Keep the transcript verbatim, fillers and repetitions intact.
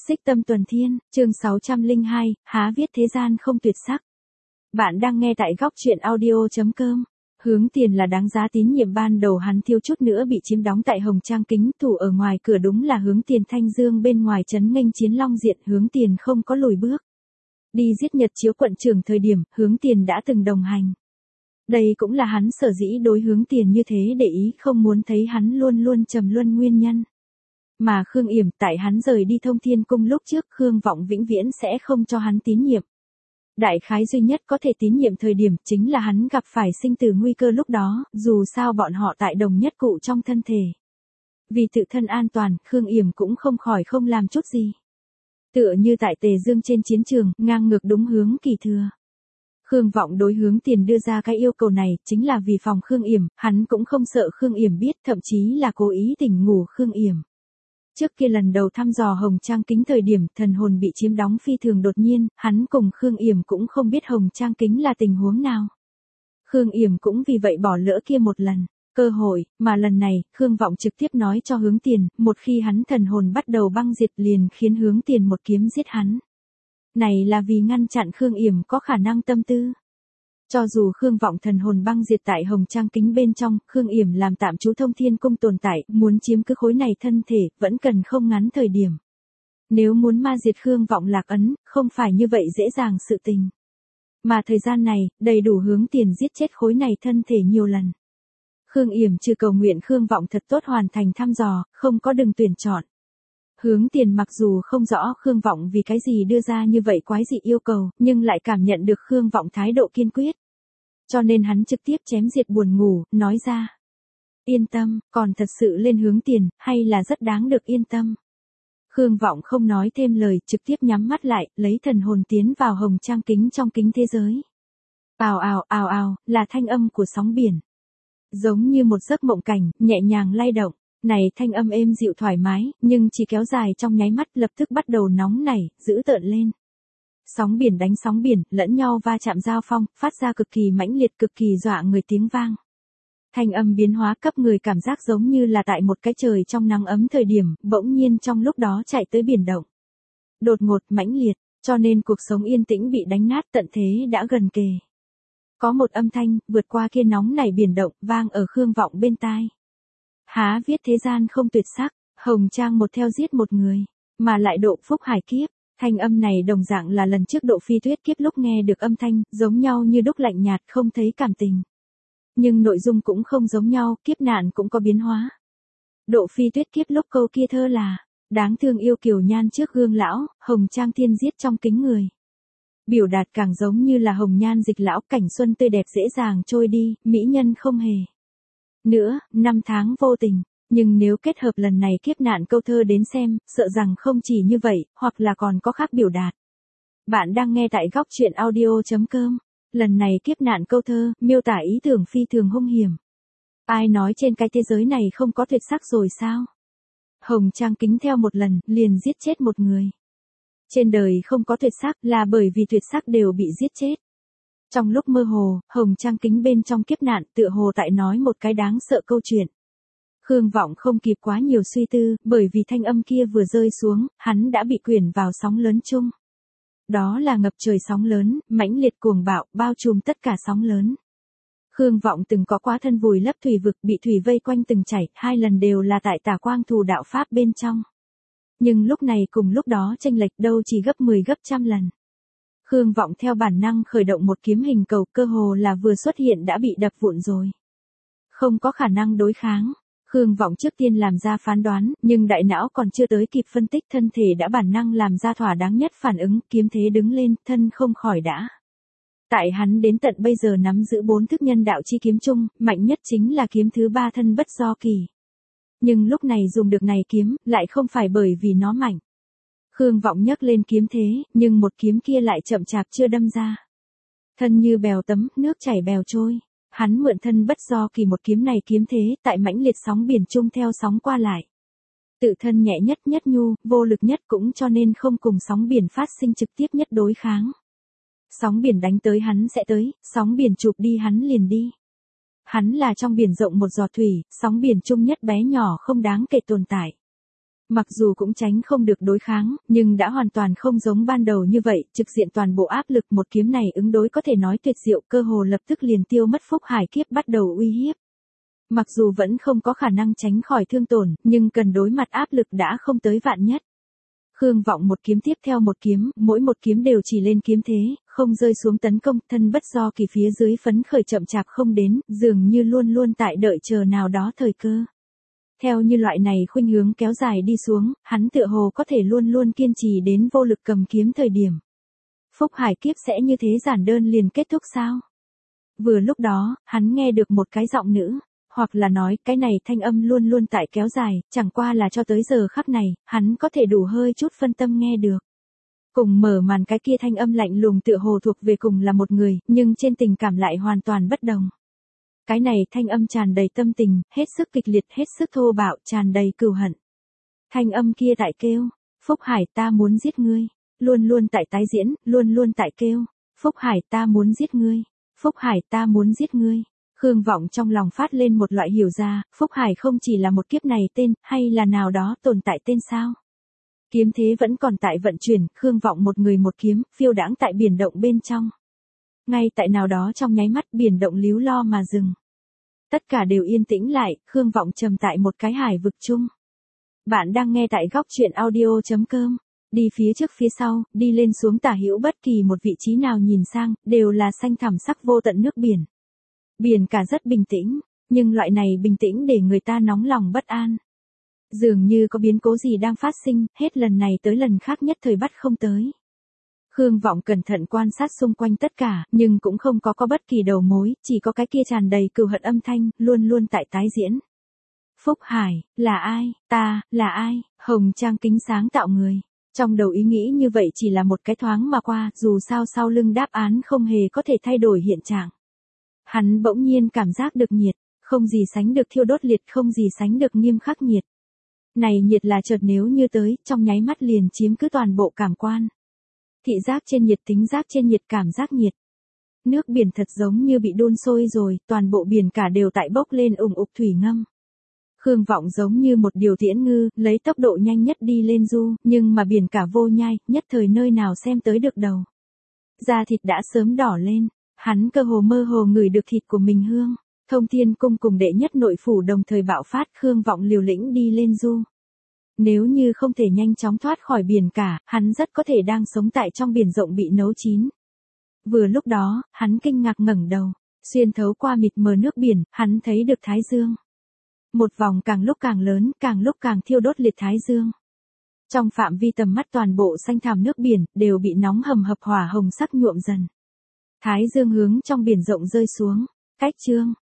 Xích Tâm Tuần Thiên, chương sáu trăm lẻ hai, há viết thế gian không tuyệt sắc. Bạn đang nghe tại góc truyện audio.com. Hướng Tiền là đáng giá tín nhiệm, ban đầu hắn thiếu chút nữa bị chiếm đóng tại Hồng Trang Kính, thủ ở ngoài cửa đúng là Hướng Tiền Thanh Dương, bên ngoài trấn nghênh chiến long diện. Hướng Tiền không có lùi bước. Đi giết Nhật Chiếu quận trưởng thời điểm, Hướng Tiền đã từng đồng hành. Đây cũng là hắn sở dĩ đối Hướng Tiền như thế để ý, không muốn thấy hắn luôn luôn trầm luân nguyên nhân. Mà Khương Yểm, tại hắn rời đi Thông Thiên Cung lúc trước, Khương Vọng vĩnh viễn sẽ không cho hắn tín nhiệm. Đại khái duy nhất có thể tín nhiệm thời điểm chính là hắn gặp phải sinh tử nguy cơ lúc đó, dù sao bọn họ tại đồng nhất cụ trong thân thể. Vì tự thân an toàn, Khương Yểm cũng không khỏi không làm chút gì. Tựa như tại Tề Dương trên chiến trường, ngang ngược đúng Hướng Kỳ thừa. Khương Vọng đối Hướng Tiền đưa ra cái yêu cầu này, chính là vì phòng Khương Yểm, hắn cũng không sợ Khương Yểm biết, thậm chí là cố ý tỉnh ngủ Khương Yểm. Trước kia lần đầu thăm dò Hồng Trang Kính thời điểm, thần hồn bị chiếm đóng phi thường đột nhiên, hắn cùng Khương Yểm cũng không biết Hồng Trang Kính là tình huống nào. Khương Yểm cũng vì vậy bỏ lỡ kia một lần cơ hội, mà lần này, Khương Vọng trực tiếp nói cho Hướng Tiền, một khi hắn thần hồn bắt đầu băng diệt liền khiến Hướng Tiền một kiếm giết hắn. Này là vì ngăn chặn Khương Yểm có khả năng tâm tư. Cho dù Khương Vọng thần hồn băng diệt tại Hồng Trang Kính bên trong, Khương Yểm làm tạm trú Thông Thiên Cung tồn tại, muốn chiếm cứ khối này thân thể, vẫn cần không ngắn thời điểm. Nếu muốn ma diệt Khương Vọng lạc ấn, không phải như vậy dễ dàng sự tình. Mà thời gian này, đầy đủ Hướng Tiền giết chết khối này thân thể nhiều lần. Khương Yểm trừ cầu nguyện Khương Vọng thật tốt hoàn thành thăm dò, không có đừng tuyển chọn. Hướng Tiền mặc dù không rõ Khương Vọng vì cái gì đưa ra như vậy quái dị yêu cầu, nhưng lại cảm nhận được Khương Vọng thái độ kiên quyết. Cho nên hắn trực tiếp chém diệt buồn ngủ, nói ra. Yên tâm, còn thật sự lên Hướng Tiền, hay là rất đáng được yên tâm. Khương Vọng không nói thêm lời, trực tiếp nhắm mắt lại, lấy thần hồn tiến vào Hồng Trang Kính trong kính thế giới. Ào ào ào ào, là thanh âm của sóng biển. Giống như một giấc mộng cảnh, nhẹ nhàng lay động. Này thanh âm êm dịu thoải mái, nhưng chỉ kéo dài trong nháy mắt, lập tức bắt đầu nóng nảy, dữ tợn lên. Sóng biển đánh sóng biển, lẫn nhau va chạm giao phong, phát ra cực kỳ mãnh liệt, cực kỳ dọa người tiếng vang. Thanh âm biến hóa cấp người cảm giác giống như là tại một cái trời trong nắng ấm thời điểm, bỗng nhiên trong lúc đó chạy tới biển động. Đột ngột mãnh liệt, cho nên cuộc sống yên tĩnh bị đánh nát, tận thế đã gần kề. Có một âm thanh, vượt qua kia nóng nảy biển động, vang ở Khương Vọng bên tai. Há viết thế gian không tuyệt sắc, Hồng Trang một theo giết một người, mà lại độ phúc hải kiếp. Thanh âm này đồng dạng là lần trước Độ Phi Tuyết kiếp lúc nghe được âm thanh, giống nhau như đúc, lạnh nhạt, không thấy cảm tình. Nhưng nội dung cũng không giống nhau, kiếp nạn cũng có biến hóa. Độ Phi Tuyết kiếp lúc câu kia thơ là, đáng thương yêu kiều nhan trước gương lão, Hồng Trang thiên giết trong kính người. Biểu đạt càng giống như là hồng nhan dịch lão, cảnh xuân tươi đẹp dễ dàng trôi đi, mỹ nhân không hề. Nữa, năm tháng vô tình, nhưng nếu kết hợp lần này kiếp nạn câu thơ đến xem, sợ rằng không chỉ như vậy, hoặc là còn có khác biểu đạt. Bạn đang nghe tại góc truyện audio.com. Lần này kiếp nạn câu thơ, miêu tả ý tưởng phi thường hung hiểm. Ai nói trên cái thế giới này không có tuyệt sắc rồi sao? Hồng Trang Kính theo một lần, liền giết chết một người. Trên đời không có tuyệt sắc là bởi vì tuyệt sắc đều bị giết chết. Trong lúc mơ hồ, Hồng Trang Kính bên trong kiếp nạn tựa hồ tại nói một cái đáng sợ câu chuyện. Khương Vọng không kịp quá nhiều suy tư, bởi vì thanh âm kia vừa rơi xuống, hắn đã bị quyển vào sóng lớn chung. Đó là ngập trời sóng lớn, mãnh liệt cuồng bạo, bao trùm tất cả sóng lớn. Khương Vọng từng có quá thân vùi lấp thủy vực, bị thủy vây quanh từng chảy, hai lần đều là tại Tà Quang Thù đạo pháp bên trong. Nhưng lúc này cùng lúc đó chênh lệch đâu chỉ gấp mười gấp trăm lần. Khương Vọng theo bản năng khởi động một kiếm hình cầu, cơ hồ là vừa xuất hiện đã bị đập vụn rồi. Không có khả năng đối kháng. Khương Vọng trước tiên làm ra phán đoán, nhưng đại não còn chưa tới kịp phân tích, thân thể đã bản năng làm ra thỏa đáng nhất phản ứng, kiếm thế đứng lên, thân không khỏi đã. Tại hắn đến tận bây giờ nắm giữ bốn thức nhân đạo chi kiếm chung, mạnh nhất chính là kiếm thứ ba thân bất do kỳ. Nhưng lúc này dùng được này kiếm, lại không phải bởi vì nó mạnh. Khương Vọng nhấc lên kiếm thế, nhưng một kiếm kia lại chậm chạp chưa đâm ra. Thân như bèo tấm, nước chảy bèo trôi. Hắn mượn thân bất do kỳ một kiếm này kiếm thế, tại mãnh liệt sóng biển chung theo sóng qua lại. Tự thân nhẹ nhất nhất nhu, vô lực nhất cũng cho nên không cùng sóng biển phát sinh trực tiếp nhất đối kháng. Sóng biển đánh tới hắn sẽ tới, sóng biển chụp đi hắn liền đi. Hắn là trong biển rộng một giọt thủy, sóng biển chung nhất bé nhỏ không đáng kể tồn tại. Mặc dù cũng tránh không được đối kháng, nhưng đã hoàn toàn không giống ban đầu như vậy, trực diện toàn bộ áp lực một kiếm này ứng đối có thể nói tuyệt diệu, cơ hồ lập tức liền tiêu mất Phúc Hải kiếp bắt đầu uy hiếp. Mặc dù vẫn không có khả năng tránh khỏi thương tổn, nhưng cần đối mặt áp lực đã không tới vạn nhất. Khương Vọng một kiếm tiếp theo một kiếm, mỗi một kiếm đều chỉ lên kiếm thế, không rơi xuống tấn công, thân bất do kỳ phía dưới phấn khởi chậm chạp không đến, dường như luôn luôn tại đợi chờ nào đó thời cơ. Theo như loại này khuynh hướng kéo dài đi xuống, hắn tựa hồ có thể luôn luôn kiên trì đến vô lực cầm kiếm thời điểm. Phúc Hải kiếp sẽ như thế giản đơn liền kết thúc sao? Vừa lúc đó, hắn nghe được một cái giọng nữ, hoặc là nói cái này thanh âm luôn luôn tại kéo dài, chẳng qua là cho tới giờ khắc này, hắn có thể đủ hơi chút phân tâm nghe được. Cùng mở màn cái kia thanh âm lạnh lùng tựa hồ thuộc về cùng là một người, nhưng trên tình cảm lại hoàn toàn bất đồng. Cái này thanh âm tràn đầy tâm tình, hết sức kịch liệt, hết sức thô bạo, tràn đầy cừu hận. Thanh âm kia tại kêu, Phúc Hải ta muốn giết ngươi, luôn luôn tại tái diễn, luôn luôn tại kêu, Phúc Hải ta muốn giết ngươi, Phúc Hải ta muốn giết ngươi. Khương Vọng trong lòng phát lên một loại hiểu ra, Phúc Hải không chỉ là một kiếp này tên, hay là nào đó tồn tại tên sao? Kiếm thế vẫn còn tại vận chuyển, Khương Vọng một người một kiếm, phiêu đãng tại biển động bên trong. Ngay tại nào đó trong nháy mắt biển động líu lo mà dừng. Tất cả đều yên tĩnh lại, Khương Vọng trầm tại một cái hải vực chung. Bạn đang nghe tại góc truyện audio chấm com. Đi phía trước phía sau, đi lên xuống tả hữu bất kỳ một vị trí nào nhìn sang, đều là xanh thẳm sắc vô tận nước biển. Biển cả rất bình tĩnh, nhưng loại này bình tĩnh để người ta nóng lòng bất an. Dường như có biến cố gì đang phát sinh, hết lần này tới lần khác nhất thời bắt không tới. Khương Vọng cẩn thận quan sát xung quanh tất cả, nhưng cũng không có có bất kỳ đầu mối, chỉ có cái kia tràn đầy cừu hận âm thanh, luôn luôn tại tái diễn. Phúc Hải, là ai, ta, là ai, hồng trang kính sáng tạo người. Trong đầu ý nghĩ như vậy chỉ là một cái thoáng mà qua, dù sao sau lưng đáp án không hề có thể thay đổi hiện trạng. Hắn bỗng nhiên cảm giác được nhiệt, không gì sánh được thiêu đốt liệt, không gì sánh được nghiêm khắc nhiệt. Này nhiệt là chợt nếu như tới, trong nháy mắt liền chiếm cứ toàn bộ cảm quan. Thị giác trên nhiệt, tính giác trên nhiệt, cảm giác nhiệt. Nước biển thật giống như bị đun sôi rồi, toàn bộ biển cả đều tại bốc lên ủng ục thủy ngâm. Khương Vọng giống như một điều tiễn ngư, lấy tốc độ nhanh nhất đi lên du, nhưng mà biển cả vô nhai, nhất thời nơi nào xem tới được đầu. Da thịt đã sớm đỏ lên, hắn cơ hồ mơ hồ ngửi được thịt của mình hương. Thông Thiên Cung cùng đệ nhất nội phủ đồng thời bạo phát, Khương Vọng liều lĩnh đi lên du. Nếu như không thể nhanh chóng thoát khỏi biển cả, hắn rất có thể đang sống tại trong biển rộng bị nấu chín. Vừa lúc đó, hắn kinh ngạc ngẩng đầu, xuyên thấu qua mịt mờ nước biển, hắn thấy được Thái Dương. Một vòng càng lúc càng lớn, càng lúc càng thiêu đốt liệt Thái Dương. Trong phạm vi tầm mắt toàn bộ xanh thẳm nước biển, đều bị nóng hầm hập hỏa hồng sắc nhuộm dần. Thái Dương hướng trong biển rộng rơi xuống, cách chương,